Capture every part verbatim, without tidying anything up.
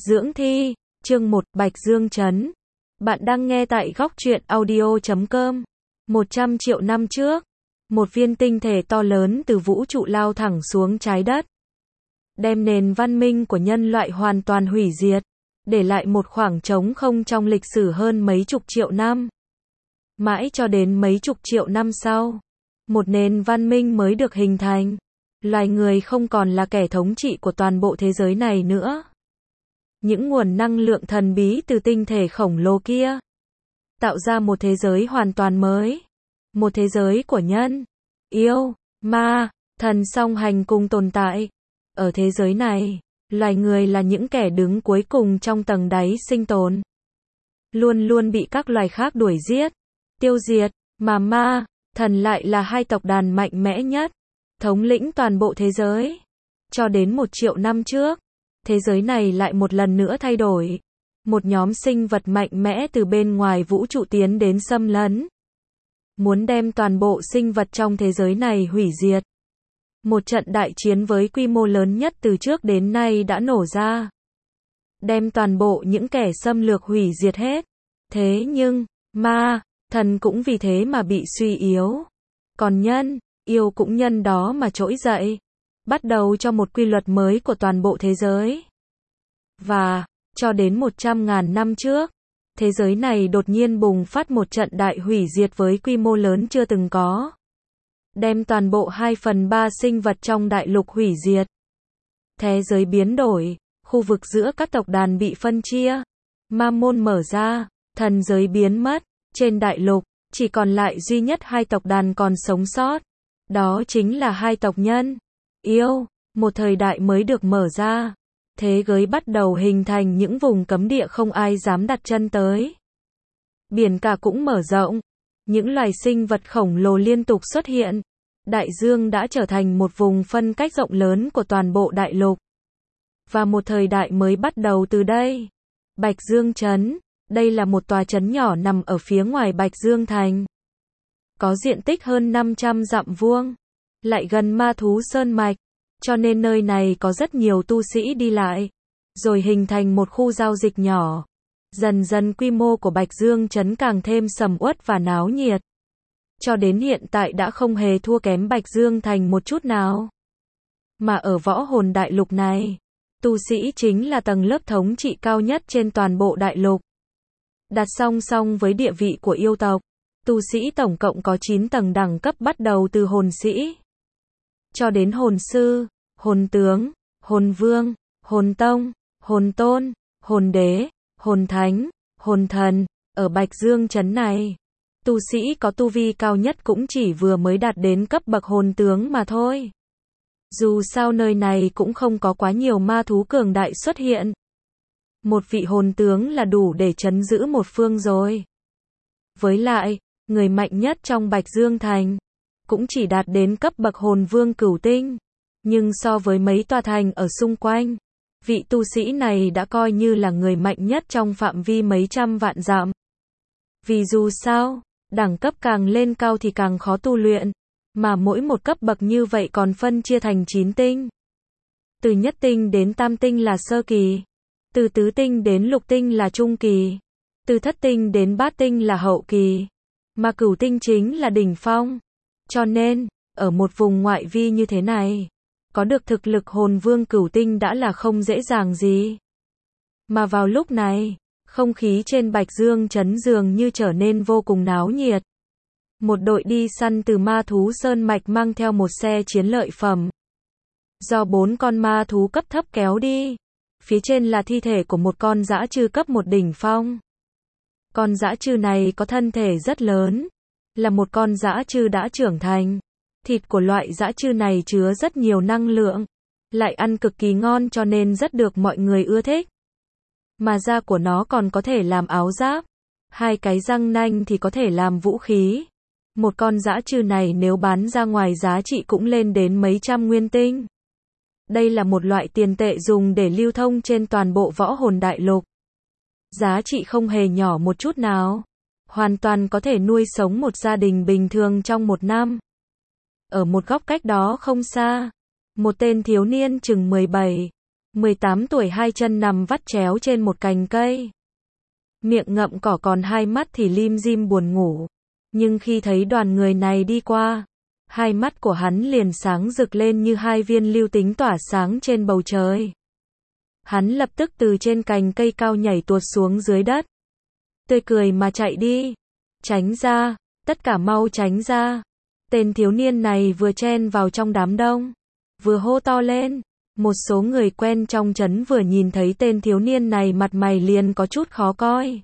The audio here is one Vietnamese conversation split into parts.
Dưỡng thi, chương một, Bạch Dương Trấn. Bạn đang nghe tại góc truyện audio chấm com. một trăm triệu năm trước, một viên tinh thể to lớn từ vũ trụ lao thẳng xuống trái đất, đem nền văn minh của nhân loại hoàn toàn hủy diệt, để lại một khoảng trống không trong lịch sử hơn mấy chục triệu năm. Mãi cho đến mấy chục triệu năm sau, một nền văn minh mới được hình thành. Loài người không còn là kẻ thống trị của toàn bộ thế giới này nữa. Những nguồn năng lượng thần bí từ tinh thể khổng lồ kia tạo ra một thế giới hoàn toàn mới. Một thế giới của nhân, yêu, ma, thần song hành cùng tồn tại. Ở thế giới này, loài người là những kẻ đứng cuối cùng trong tầng đáy sinh tồn. Luôn luôn bị các loài khác đuổi giết, tiêu diệt, mà ma, thần lại là hai tộc đàn mạnh mẽ nhất, thống lĩnh toàn bộ thế giới. Cho đến một triệu năm trước, thế giới này lại một lần nữa thay đổi. Một nhóm sinh vật mạnh mẽ từ bên ngoài vũ trụ tiến đến xâm lấn, muốn đem toàn bộ sinh vật trong thế giới này hủy diệt. Một trận đại chiến với quy mô lớn nhất từ trước đến nay đã nổ ra, đem toàn bộ những kẻ xâm lược hủy diệt hết. Thế nhưng, ma, thần cũng vì thế mà bị suy yếu. Còn nhân, yêu cũng nhân đó mà trỗi dậy, bắt đầu cho một quy luật mới của toàn bộ thế giới. Và, cho đến một trăm ngàn năm trước, thế giới này đột nhiên bùng phát một trận đại hủy diệt với quy mô lớn chưa từng có. Đem toàn bộ hai phần ba sinh vật trong đại lục hủy diệt. Thế giới biến đổi, khu vực giữa các tộc đàn bị phân chia. Ma môn mở ra, thần giới biến mất. Trên đại lục, chỉ còn lại duy nhất hai tộc đàn còn sống sót. Đó chính là hai tộc nhân, yêu. Một thời đại mới được mở ra. Thế giới bắt đầu hình thành những vùng cấm địa không ai dám đặt chân tới. Biển cả cũng mở rộng. Những loài sinh vật khổng lồ liên tục xuất hiện. Đại dương đã trở thành một vùng phân cách rộng lớn của toàn bộ đại lục. Và một thời đại mới bắt đầu từ đây. Bạch Dương Trấn. Đây là một tòa trấn nhỏ nằm ở phía ngoài Bạch Dương Thành. Có diện tích hơn năm trăm dặm vuông. Lại gần ma thú sơn mạch. Cho nên nơi này có rất nhiều tu sĩ đi lại. Rồi hình thành một khu giao dịch nhỏ. Dần dần quy mô của Bạch Dương Trấn càng thêm sầm uất và náo nhiệt. Cho đến hiện tại đã không hề thua kém Bạch Dương Thành một chút nào. Mà ở võ hồn đại lục này, tu sĩ chính là tầng lớp thống trị cao nhất trên toàn bộ đại lục. Đặt song song với địa vị của yêu tộc, tu sĩ tổng cộng có chín tầng đẳng cấp bắt đầu từ hồn sĩ cho đến hồn sư, hồn tướng, hồn vương, hồn tông, hồn tôn, hồn đế, hồn thánh, hồn thần. Ở Bạch Dương Trấn này, tu sĩ có tu vi cao nhất cũng chỉ vừa mới đạt đến cấp bậc hồn tướng mà thôi. Dù sao nơi này cũng không có quá nhiều ma thú cường đại xuất hiện. Một vị hồn tướng là đủ để trấn giữ một phương rồi. Với lại, người mạnh nhất trong Bạch Dương Thành cũng chỉ đạt đến cấp bậc hồn vương cửu tinh. Nhưng so với mấy tòa thành ở xung quanh, vị tu sĩ này đã coi như là người mạnh nhất trong phạm vi mấy trăm vạn dặm. Vì dù sao, đẳng cấp càng lên cao thì càng khó tu luyện, mà mỗi một cấp bậc như vậy còn phân chia thành chín tinh. Từ nhất tinh đến tam tinh là sơ kỳ, từ tứ tinh đến lục tinh là trung kỳ, từ thất tinh đến bát tinh là hậu kỳ, mà cửu tinh chính là đỉnh phong. Cho nên, ở một vùng ngoại vi như thế này, có được thực lực hồn vương cửu tinh đã là không dễ dàng gì. Mà vào lúc này, không khí trên Bạch Dương Trấn dường như trở nên vô cùng náo nhiệt. Một đội đi săn từ ma thú sơn mạch mang theo một xe chiến lợi phẩm. Do bốn con ma thú cấp thấp kéo đi. Phía trên là thi thể của một con dã trư cấp một đỉnh phong. Con dã trư này có thân thể rất lớn. Là một con dã trư đã trưởng thành. Thịt của loại dã trư này chứa rất nhiều năng lượng. Lại ăn cực kỳ ngon cho nên rất được mọi người ưa thích. Mà da của nó còn có thể làm áo giáp. Hai cái răng nanh thì có thể làm vũ khí. Một con dã trư này nếu bán ra ngoài giá trị cũng lên đến mấy trăm nguyên tinh. Đây là một loại tiền tệ dùng để lưu thông trên toàn bộ võ hồn đại lục. Giá trị không hề nhỏ một chút nào. Hoàn toàn có thể nuôi sống một gia đình bình thường trong một năm. Ở một góc cách đó không xa, một tên thiếu niên chừng mười bảy, mười tám tuổi hai chân nằm vắt chéo trên một cành cây. Miệng ngậm cỏ còn hai mắt thì lim dim buồn ngủ. Nhưng khi thấy đoàn người này đi qua, hai mắt của hắn liền sáng rực lên như hai viên lưu tinh tỏa sáng trên bầu trời. Hắn lập tức từ trên cành cây cao nhảy tuột xuống dưới đất. Tươi cười mà chạy đi. Tránh ra, tất cả mau tránh ra. Tên thiếu niên này vừa chen vào trong đám đông, vừa hô to lên. Một số người quen trong trấn vừa nhìn thấy tên thiếu niên này mặt mày liền có chút khó coi.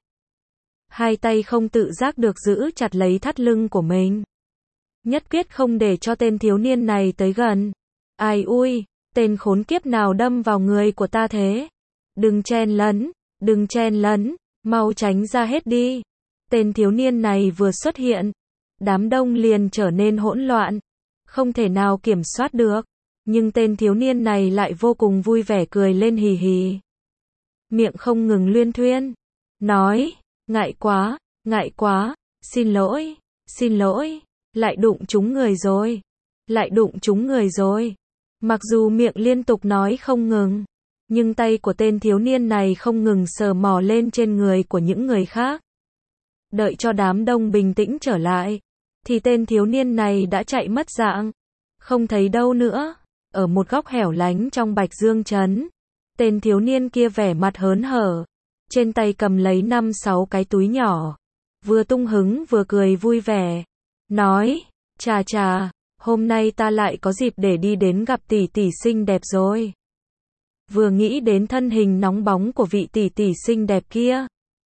Hai tay không tự giác được giữ chặt lấy thắt lưng của mình. Nhất quyết không để cho tên thiếu niên này tới gần. Ai ui, tên khốn kiếp nào đâm vào người của ta thế? Đừng chen lấn, đừng chen lấn, mau tránh ra hết đi. Tên thiếu niên này vừa xuất hiện, đám đông liền trở nên hỗn loạn, không thể nào kiểm soát được. Nhưng tên thiếu niên này lại vô cùng vui vẻ cười lên hì hì. Miệng không ngừng luyên thuyên, nói, ngại quá, ngại quá, xin lỗi, xin lỗi, lại đụng trúng người rồi, lại đụng trúng người rồi. Mặc dù miệng liên tục nói không ngừng, nhưng tay của tên thiếu niên này không ngừng sờ mò lên trên người của những người khác. Đợi cho đám đông bình tĩnh trở lại, thì tên thiếu niên này đã chạy mất dạng, không thấy đâu nữa. Ở một góc hẻo lánh trong Bạch Dương trấn, tên thiếu niên kia vẻ mặt hớn hở, trên tay cầm lấy năm sáu cái túi nhỏ, vừa tung hứng vừa cười vui vẻ, nói, chà chà, hôm nay ta lại có dịp để đi đến gặp tỷ tỷ xinh đẹp rồi. Vừa nghĩ đến thân hình nóng bóng của vị tỷ tỷ xinh đẹp kia,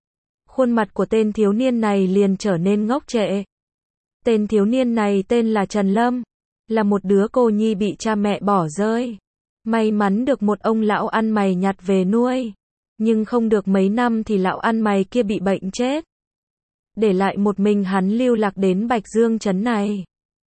khuôn mặt của tên thiếu niên này liền trở nên ngốc trệ. Tên thiếu niên này tên là Trần Lâm, là một đứa cô nhi bị cha mẹ bỏ rơi. May mắn được một ông lão ăn mày nhặt về nuôi. Nhưng không được mấy năm thì lão ăn mày kia bị bệnh chết. Để lại một mình hắn lưu lạc đến Bạch Dương trấn này.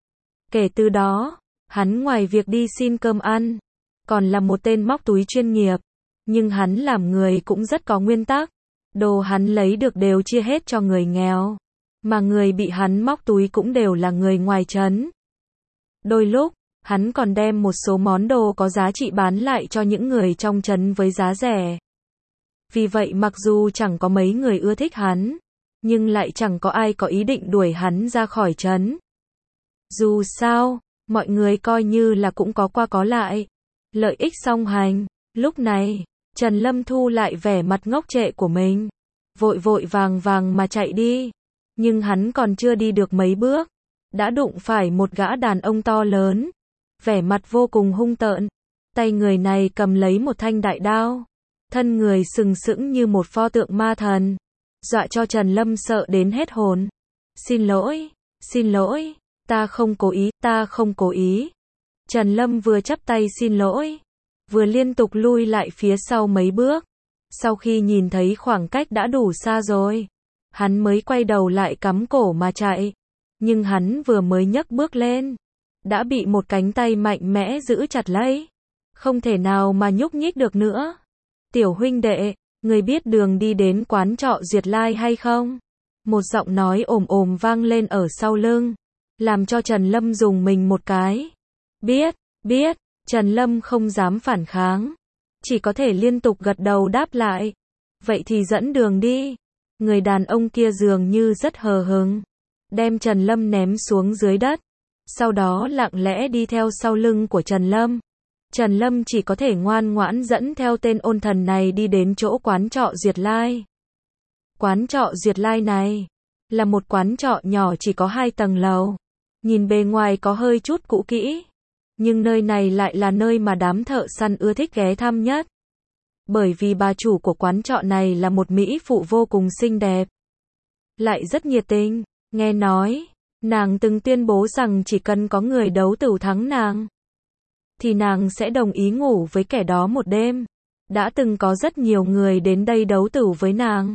Kể từ đó, hắn ngoài việc đi xin cơm ăn, còn là một tên móc túi chuyên nghiệp. Nhưng hắn làm người cũng rất có nguyên tắc. Đồ hắn lấy được đều chia hết cho người nghèo. Mà người bị hắn móc túi cũng đều là người ngoài trấn. Đôi lúc, hắn còn đem một số món đồ có giá trị bán lại cho những người trong trấn với giá rẻ. Vì vậy mặc dù chẳng có mấy người ưa thích hắn, nhưng lại chẳng có ai có ý định đuổi hắn ra khỏi trấn. Dù sao, mọi người coi như là cũng có qua có lại. Lợi ích song hành. Lúc này, Trần Lâm thu lại vẻ mặt ngốc trệ của mình. Vội vội vàng vàng mà chạy đi. Nhưng hắn còn chưa đi được mấy bước, đã đụng phải một gã đàn ông to lớn, vẻ mặt vô cùng hung tợn. Tay người này cầm lấy một thanh đại đao, thân người sừng sững như một pho tượng ma thần, dọa cho Trần Lâm sợ đến hết hồn. Xin lỗi, xin lỗi, ta không cố ý, ta không cố ý. Trần Lâm vừa chắp tay xin lỗi, vừa liên tục lui lại phía sau mấy bước. Sau khi nhìn thấy khoảng cách đã đủ xa rồi, hắn mới quay đầu lại cắm cổ mà chạy. Nhưng hắn vừa mới nhấc bước lên, đã bị một cánh tay mạnh mẽ giữ chặt lấy. Không thể nào mà nhúc nhích được nữa. Tiểu huynh đệ, người biết đường đi đến quán trọ Duyệt Lai hay không? Một giọng nói ồm ồm vang lên ở sau lưng, làm cho Trần Lâm rùng mình một cái. Biết, biết, Trần Lâm không dám phản kháng, chỉ có thể liên tục gật đầu đáp lại. Vậy thì dẫn đường đi. Người đàn ông kia dường như rất hờ hững, đem Trần Lâm ném xuống dưới đất, sau đó lặng lẽ đi theo sau lưng của Trần Lâm. Trần Lâm chỉ có thể ngoan ngoãn dẫn theo tên ôn thần này đi đến chỗ quán trọ Duyệt Lai. Quán trọ Duyệt Lai này là một quán trọ nhỏ chỉ có hai tầng lầu, nhìn bề ngoài có hơi chút cũ kỹ, nhưng nơi này lại là nơi mà đám thợ săn ưa thích ghé thăm nhất. Bởi vì bà chủ của quán trọ này là một mỹ phụ vô cùng xinh đẹp, lại rất nhiệt tình. Nghe nói, nàng từng tuyên bố rằng chỉ cần có người đấu tửu thắng nàng, thì nàng sẽ đồng ý ngủ với kẻ đó một đêm. Đã từng có rất nhiều người đến đây đấu tửu với nàng,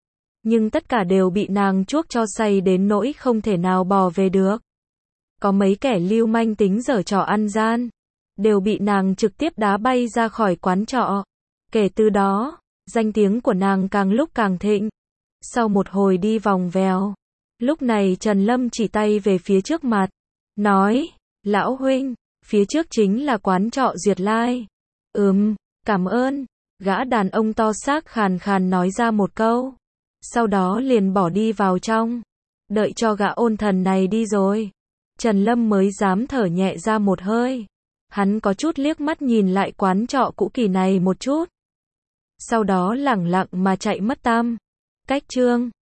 nhưng tất cả đều bị nàng chuốc cho say đến nỗi không thể nào bò về được. Có mấy kẻ lưu manh tính giở trò ăn gian, đều bị nàng trực tiếp đá bay ra khỏi quán trọ. Kể từ đó, danh tiếng của nàng càng lúc càng thịnh. Sau một hồi đi vòng vèo, lúc này Trần Lâm chỉ tay về phía trước mặt, nói, lão huynh, phía trước chính là quán trọ Duyệt Lai. Ừm, Cảm ơn, gã đàn ông to xác khàn khàn nói ra một câu. Sau đó liền bỏ đi vào trong. Đợi cho gã ôn thần này đi rồi, Trần Lâm mới dám thở nhẹ ra một hơi. Hắn có chút liếc mắt nhìn lại quán trọ cũ kỹ này một chút. Sau đó lẳng lặng mà chạy mất tăm. Cách chương